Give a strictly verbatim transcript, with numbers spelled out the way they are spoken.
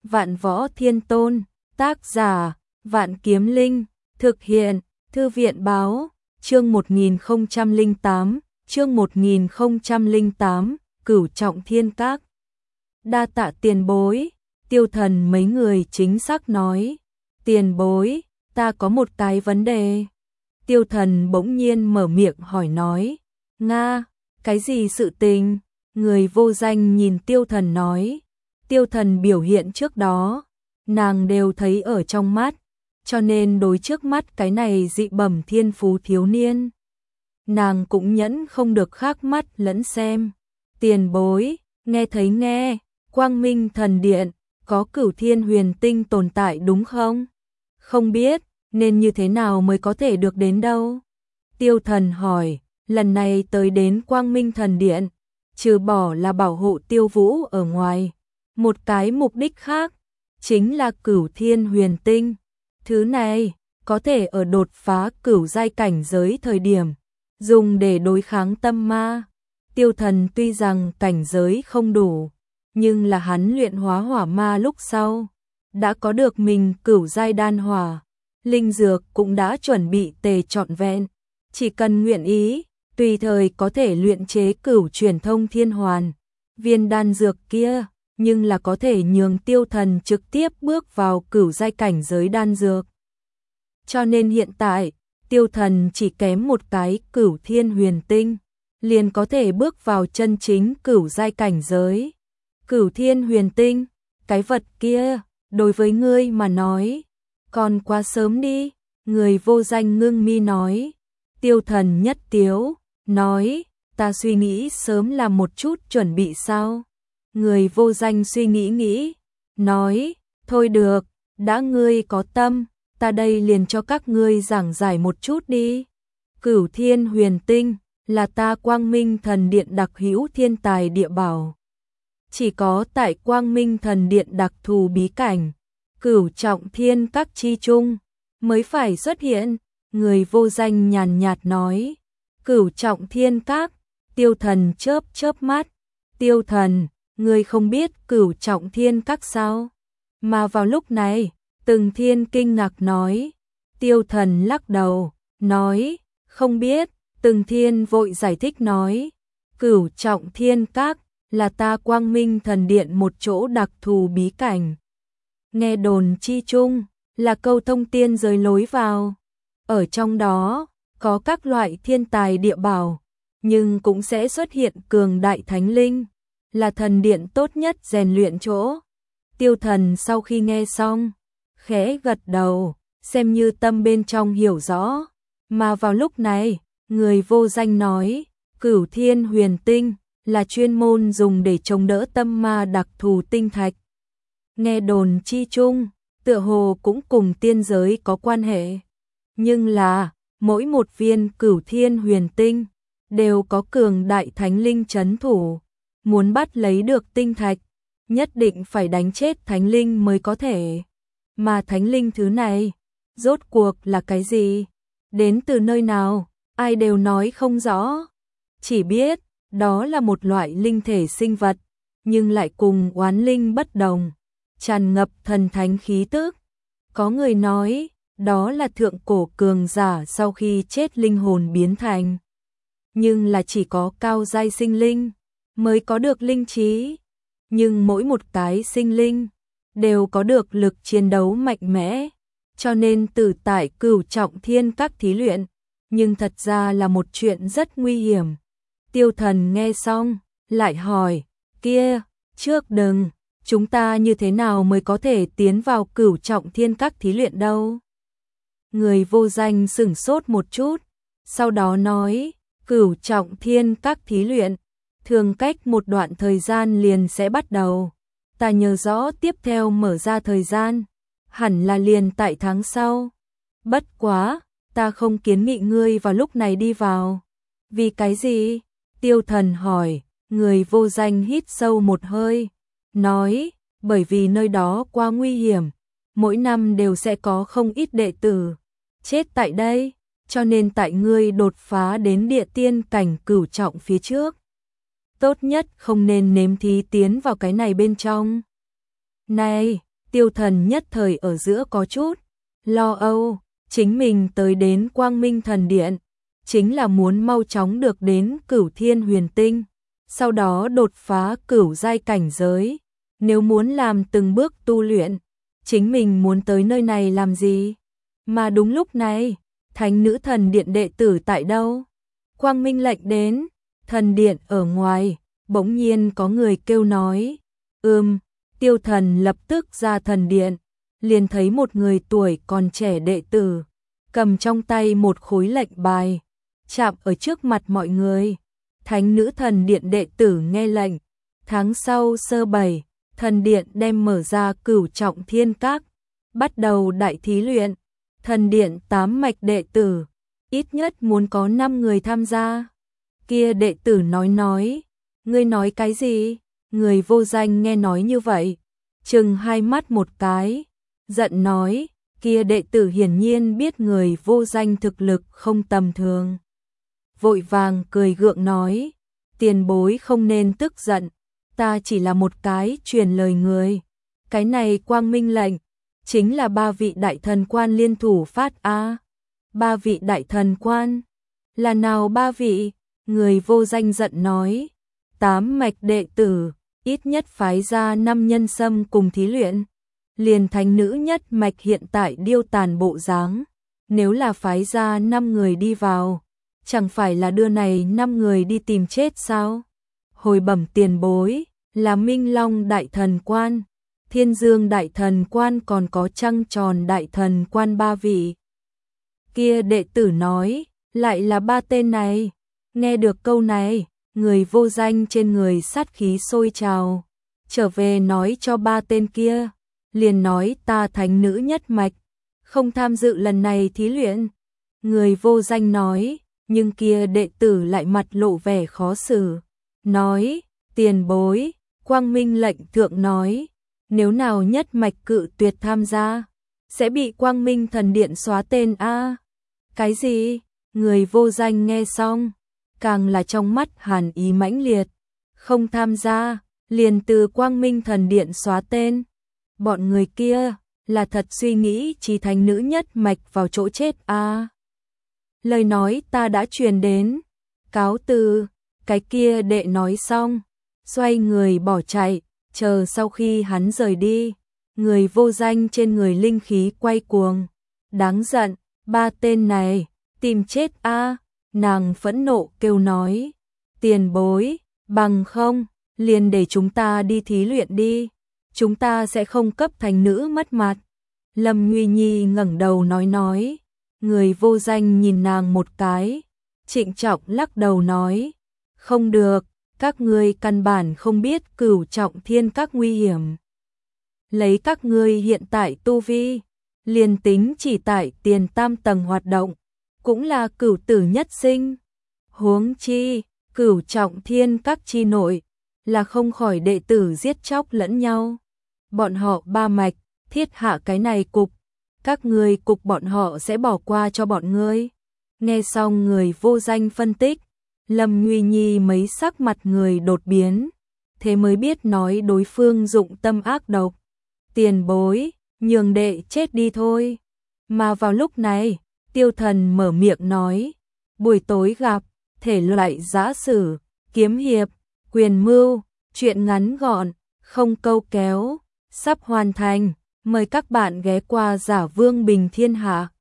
Vạn Võ Thiên Tôn, tác giả, Vạn Kiếm Linh, thực hiện, Thư viện Báo, chương một nghìn không trăm lẻ tám, chương một nghìn không trăm lẻ tám, Cửu Trọng Thiên Các. Đa tạ tiền bối, Tiêu Thần mấy người chính xác nói, tiền bối, ta có một cái vấn đề. Tiêu Thần bỗng nhiên mở miệng hỏi nói, Nga, cái gì sự tình? Người vô danh nhìn Tiêu Thần nói, Tiêu Thần biểu hiện trước đó, nàng đều thấy ở trong mắt, cho nên đối trước mắt cái này dị bẩm thiên phú thiếu niên, nàng cũng nhẫn không được khác mắt lẫn xem. Tiền bối, nghe thấy nghe, Quang Minh Thần Điện, có Cửu Thiên Huyền Tinh tồn tại đúng không? Không biết, nên như thế nào mới có thể được đến đâu? Tiêu Thần hỏi, lần này tới đến Quang Minh Thần Điện, trừ bỏ là bảo hộ Tiêu Vũ ở ngoài, một cái mục đích khác, chính là Cửu Thiên Huyền Tinh. Thứ này, có thể ở đột phá cửu giai cảnh giới thời điểm, dùng để đối kháng tâm ma. Tiêu Thần tuy rằng cảnh giới không đủ, nhưng là hắn luyện hóa hỏa ma lúc sau, đã có được mình cửu giai đan hỏa, linh dược cũng đã chuẩn bị tề trọn vẹn, chỉ cần nguyện ý, tùy thời có thể luyện chế cửu truyền thông thiên hoàn, viên đan dược kia, nhưng là có thể nhường Tiêu Thần trực tiếp bước vào cửu giai cảnh giới đan dược. Cho nên hiện tại, Tiêu Thần chỉ kém một cái Cửu Thiên Huyền Tinh, liền có thể bước vào chân chính cửu giai cảnh giới. Cửu Thiên Huyền Tinh, cái vật kia, đối với ngươi mà nói, còn quá sớm đi, người vô danh ngưng mi nói. Tiêu Thần nhất tiếu, nói, ta suy nghĩ sớm làm một chút chuẩn bị sao? Người vô danh suy nghĩ nghĩ, nói, thôi được, đã ngươi có tâm, ta đây liền cho các ngươi giảng giải một chút đi. Cửu Thiên Huyền Tinh là ta Quang Minh Thần Điện đặc hữu thiên tài địa bảo. Chỉ có tại Quang Minh Thần Điện đặc thù bí cảnh, Cửu Trọng Thiên Các chi chung, mới phải xuất hiện. Người vô danh nhàn nhạt nói, Cửu Trọng Thiên Các. Tiêu Thần chớp chớp mắt, Tiêu Thần, ngươi không biết Cửu Trọng Thiên Các sao? Mà vào lúc này, Từng Thiên kinh ngạc nói. Tiêu Thần lắc đầu, nói, không biết. Từng Thiên vội giải thích nói, Cửu Trọng Thiên Các là ta Quang Minh Thần Điện một chỗ đặc thù bí cảnh. Nghe đồn chi chung là câu thông tiên giới lối vào. Ở trong đó, có các loại thiên tài địa bảo, nhưng cũng sẽ xuất hiện cường đại thánh linh, là thần điện tốt nhất rèn luyện chỗ. Tiêu Thần sau khi nghe xong, khẽ gật đầu, xem như tâm bên trong hiểu rõ. Mà vào lúc này, người vô danh nói, Cửu Thiên Huyền Tinh là chuyên môn dùng để chống đỡ tâm ma đặc thù tinh thạch. Nghe đồn chi chung, tựa hồ cũng cùng tiên giới có quan hệ. Nhưng là, mỗi một viên Cửu Thiên Huyền Tinh đều có cường đại thánh linh trấn thủ. Muốn bắt lấy được tinh thạch, nhất định phải đánh chết thánh linh mới có thể. Mà thánh linh thứ này, rốt cuộc là cái gì? Đến từ nơi nào? Ai đều nói không rõ. Chỉ biết, đó là một loại linh thể sinh vật, nhưng lại cùng oán linh bất đồng, tràn ngập thần thánh khí tức. Có người nói, đó là thượng cổ cường giả sau khi chết linh hồn biến thành. Nhưng là chỉ có cao giai sinh linh mới có được linh trí. Nhưng mỗi một cái sinh linh đều có được lực chiến đấu mạnh mẽ, cho nên từ tại Cửu Trọng Thiên Các thí luyện, nhưng thật ra là một chuyện rất nguy hiểm. Tiêu Thần nghe xong, lại hỏi, kia, trước đừng, chúng ta như thế nào mới có thể tiến vào Cửu Trọng Thiên Các thí luyện đâu? Người vô danh sửng sốt một chút, sau đó nói, Cửu Trọng Thiên Các thí luyện, thường cách một đoạn thời gian liền sẽ bắt đầu. Ta nhớ rõ tiếp theo mở ra thời gian, hẳn là liền tại tháng sau. Bất quá, ta không kiến nghị ngươi vào lúc này đi vào. Vì cái gì? Tiêu Thần hỏi. Người vô danh hít sâu một hơi, nói, bởi vì nơi đó quá nguy hiểm, mỗi năm đều sẽ có không ít đệ tử chết tại đây, cho nên tại ngươi đột phá đến địa tiên cảnh cửu trọng phía trước, tốt nhất không nên nếm thí tiến vào cái này bên trong. Này, Tiêu Thần nhất thời ở giữa có chút lo âu, chính mình tới đến Quang Minh Thần Điện, chính là muốn mau chóng được đến Cửu Thiên Huyền Tinh, sau đó đột phá cửu giai cảnh giới. Nếu muốn làm từng bước tu luyện, chính mình muốn tới nơi này làm gì? Mà đúng lúc này, Thánh Nữ Thần Điện đệ tử tại đâu? Quang Minh lệnh đến, thần điện ở ngoài, bỗng nhiên có người kêu nói. Ừm, Tiêu Thần lập tức ra thần điện, liền thấy một người tuổi còn trẻ đệ tử, cầm trong tay một khối lệnh bài, chạm ở trước mặt mọi người. Thánh Nữ Thần Điện đệ tử nghe lệnh, tháng sau sơ bảy, thần điện đem mở ra Cửu Trọng Thiên Các, bắt đầu đại thí luyện. Thần điện tám mạch đệ tử, ít nhất muốn có năm người tham gia. Kia đệ tử nói nói, ngươi nói cái gì? Người vô danh nghe nói như vậy, chừng hai mắt một cái, giận nói, kia đệ tử hiển nhiên biết người vô danh thực lực không tầm thường. Vội vàng cười gượng nói, tiền bối không nên tức giận, ta chỉ là một cái truyền lời người. Cái này quang minh lệnh, chính là ba vị đại thần quan liên thủ phát a. Ba vị đại thần quan? Là nào ba vị? Người vô danh giận nói, tám mạch đệ tử, ít nhất phái ra năm nhân xâm cùng thí luyện. Liền thánh nữ nhất mạch hiện tại điêu tàn bộ dáng, nếu là phái ra năm người đi vào, chẳng phải là đưa này năm người đi tìm chết sao? Hồi bẩm tiền bối, là Minh Long đại thần quan, Thiên Dương đại thần quan còn có Trăng Tròn đại thần quan ba vị. Kia đệ tử nói, lại là ba tên này. Nghe được câu này, người vô danh trên người sát khí sôi trào, trở về nói cho ba tên kia, liền nói ta thánh nữ nhất mạch, không tham dự lần này thí luyện. Người vô danh nói, nhưng kia đệ tử lại mặt lộ vẻ khó xử, nói, tiền bối, Quang Minh lệnh thượng nói, nếu nào nhất mạch cự tuyệt tham gia, sẽ bị Quang Minh Thần Điện xóa tên a. Cái gì? Người vô danh nghe xong, càng là trong mắt hàn ý mãnh liệt, không tham gia, liền từ Quang Minh Thần Điện xóa tên. Bọn người kia là thật suy nghĩ chỉ thánh nữ nhất mạch vào chỗ chết a. Lời nói ta đã truyền đến, cáo từ. Cái kia đệ nói xong, xoay người bỏ chạy, chờ sau khi hắn rời đi, người vô danh trên người linh khí quay cuồng. Đáng giận, ba tên này, tìm chết a. Nàng phẫn nộ kêu nói, tiền bối, bằng không, liền để chúng ta đi thí luyện đi, chúng ta sẽ không cấp thành nữ mất mặt. Lâm Nguy Nhi ngẩng đầu nói nói, người vô danh nhìn nàng một cái, trịnh trọng lắc đầu nói, không được, các ngươi căn bản không biết Cửu Trọng Thiên Các nguy hiểm. Lấy các ngươi hiện tại tu vi, liền tính chỉ tại tiền tam tầng hoạt động, cũng là cửu tử nhất sinh. Huống chi, Cửu Trọng Thiên Các chi nội, là không khỏi đệ tử giết chóc lẫn nhau. Bọn họ ba mạch, thiết hạ cái này cục, các ngươi cục bọn họ sẽ bỏ qua cho bọn ngươi. Nghe xong người vô danh phân tích, Lâm Nguy Nhi mấy sắc mặt người đột biến, thế mới biết nói đối phương dụng tâm ác độc. Tiền bối, nhường đệ chết đi thôi. Mà vào lúc này, Tiêu Thần mở miệng nói, buổi tối gặp, thể loại giã sử, kiếm hiệp, quyền mưu, chuyện ngắn gọn, không câu kéo, sắp hoàn thành, mời các bạn ghé qua Giả Vương Bình Thiên Hạ.